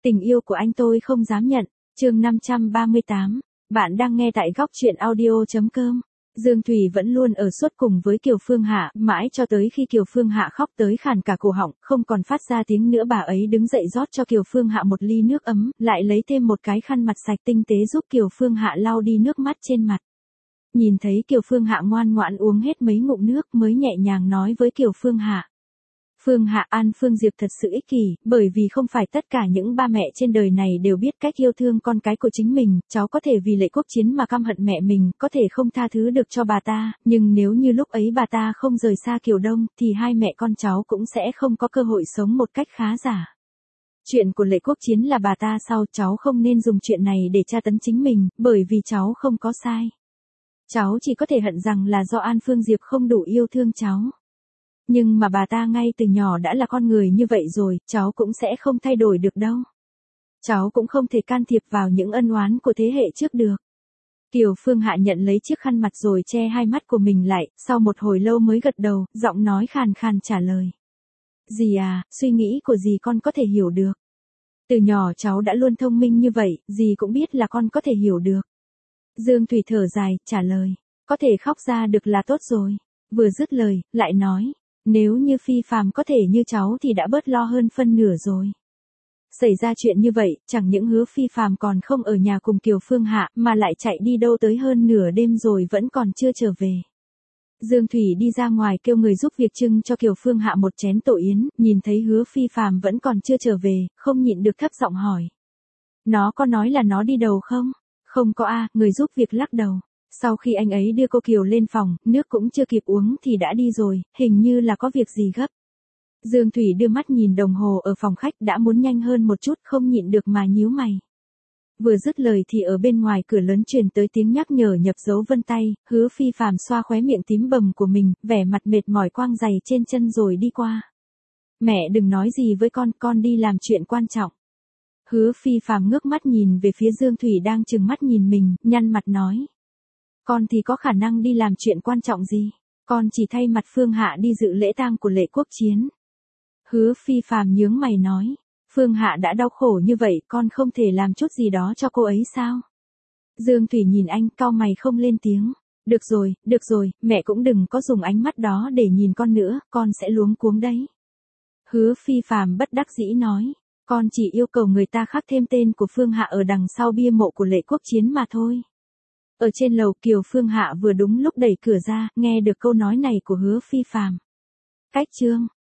Tình yêu của anh tôi không dám nhận. Chương 538. Bạn đang nghe tại góc truyện audio.com. Dương Thủy vẫn luôn ở suốt cùng với Kiều Phương Hạ, mãi cho tới khi Kiều Phương Hạ khóc tới khàn cả cổ họng, không còn phát ra tiếng nữa, bà ấy đứng dậy rót cho Kiều Phương Hạ một ly nước ấm, lại lấy thêm một cái khăn mặt sạch tinh tế giúp Kiều Phương Hạ lau đi nước mắt trên mặt. Nhìn thấy Kiều Phương Hạ ngoan ngoãn uống hết mấy ngụm nước mới nhẹ nhàng nói với Kiều Phương Hạ. Phương Hạ, An Phương Diệp thật sự ích kỷ, bởi vì không phải tất cả những ba mẹ trên đời này đều biết cách yêu thương con cái của chính mình, cháu có thể vì Lệ Quốc Chiến mà căm hận mẹ mình, có thể không tha thứ được cho bà ta, nhưng nếu như lúc ấy bà ta không rời xa Kiều Đông, thì hai mẹ con cháu cũng sẽ không có cơ hội sống một cách khá giả. Chuyện của Lệ Quốc Chiến là bà ta sau, cháu không nên dùng chuyện này để tra tấn chính mình, bởi vì cháu không có sai. Cháu chỉ có thể hận rằng là do An Phương Diệp không đủ yêu thương cháu. Nhưng mà bà ta ngay từ nhỏ đã là con người như vậy rồi, cháu cũng sẽ không thay đổi được đâu. Cháu cũng không thể can thiệp vào những ân oán của thế hệ trước được. Kiều Phương Hạ nhận lấy chiếc khăn mặt rồi che hai mắt của mình lại, sau một hồi lâu mới gật đầu, giọng nói khàn khàn trả lời. Dì à, suy nghĩ của dì con có thể hiểu được. Từ nhỏ cháu đã luôn thông minh như vậy, dì cũng biết là con có thể hiểu được. Dương Thủy thở dài, trả lời. Có thể khóc ra được là tốt rồi. Vừa dứt lời, lại nói. Nếu như Phi Phàm có thể như cháu thì đã bớt lo hơn phân nửa rồi. Xảy ra chuyện như vậy, chẳng những Hứa Phi Phàm còn không ở nhà cùng Kiều Phương Hạ, mà lại chạy đi đâu tới hơn nửa đêm rồi vẫn còn chưa trở về. Dương Thủy đi ra ngoài kêu người giúp việc trưng cho Kiều Phương Hạ một chén tổ yến, nhìn thấy Hứa Phi Phàm vẫn còn chưa trở về, không nhịn được thấp giọng hỏi. Nó có nói là nó đi đâu không? Không có a, người giúp việc lắc đầu. Sau khi anh ấy đưa cô Kiều lên phòng, nước cũng chưa kịp uống thì đã đi rồi, hình như là có việc gì gấp. Dương Thủy đưa mắt nhìn đồng hồ ở phòng khách, đã muốn nhanh hơn một chút, không nhịn được mà nhíu mày. Vừa dứt lời thì ở bên ngoài cửa lớn truyền tới tiếng nhắc nhở nhập dấu vân tay, Hứa Phi Phàm xoa khóe miệng tím bầm của mình, vẻ mặt mệt mỏi quang giày trên chân rồi đi qua. Mẹ đừng nói gì với con đi làm chuyện quan trọng. Hứa Phi Phàm ngước mắt nhìn về phía Dương Thủy đang trừng mắt nhìn mình, nhăn mặt nói. Con thì có khả năng đi làm chuyện quan trọng gì? Con chỉ thay mặt Phương Hạ đi dự lễ tang của Lệ Quốc Chiến. Hứa Phi Phàm nhướng mày nói. Phương Hạ đã đau khổ như vậy, con không thể làm chút gì đó cho cô ấy sao? Dương Thủy nhìn anh, cau mày không lên tiếng. Được rồi, mẹ cũng đừng có dùng ánh mắt đó để nhìn con nữa, con sẽ luống cuống đấy. Hứa Phi Phàm bất đắc dĩ nói. Con chỉ yêu cầu người ta khắc thêm tên của Phương Hạ ở đằng sau bia mộ của Lệ Quốc Chiến mà thôi. Ở trên lầu, Kiều Phương Hạ vừa đúng lúc đẩy cửa ra, nghe được câu nói này của Hứa Phi Phàm. Cách chương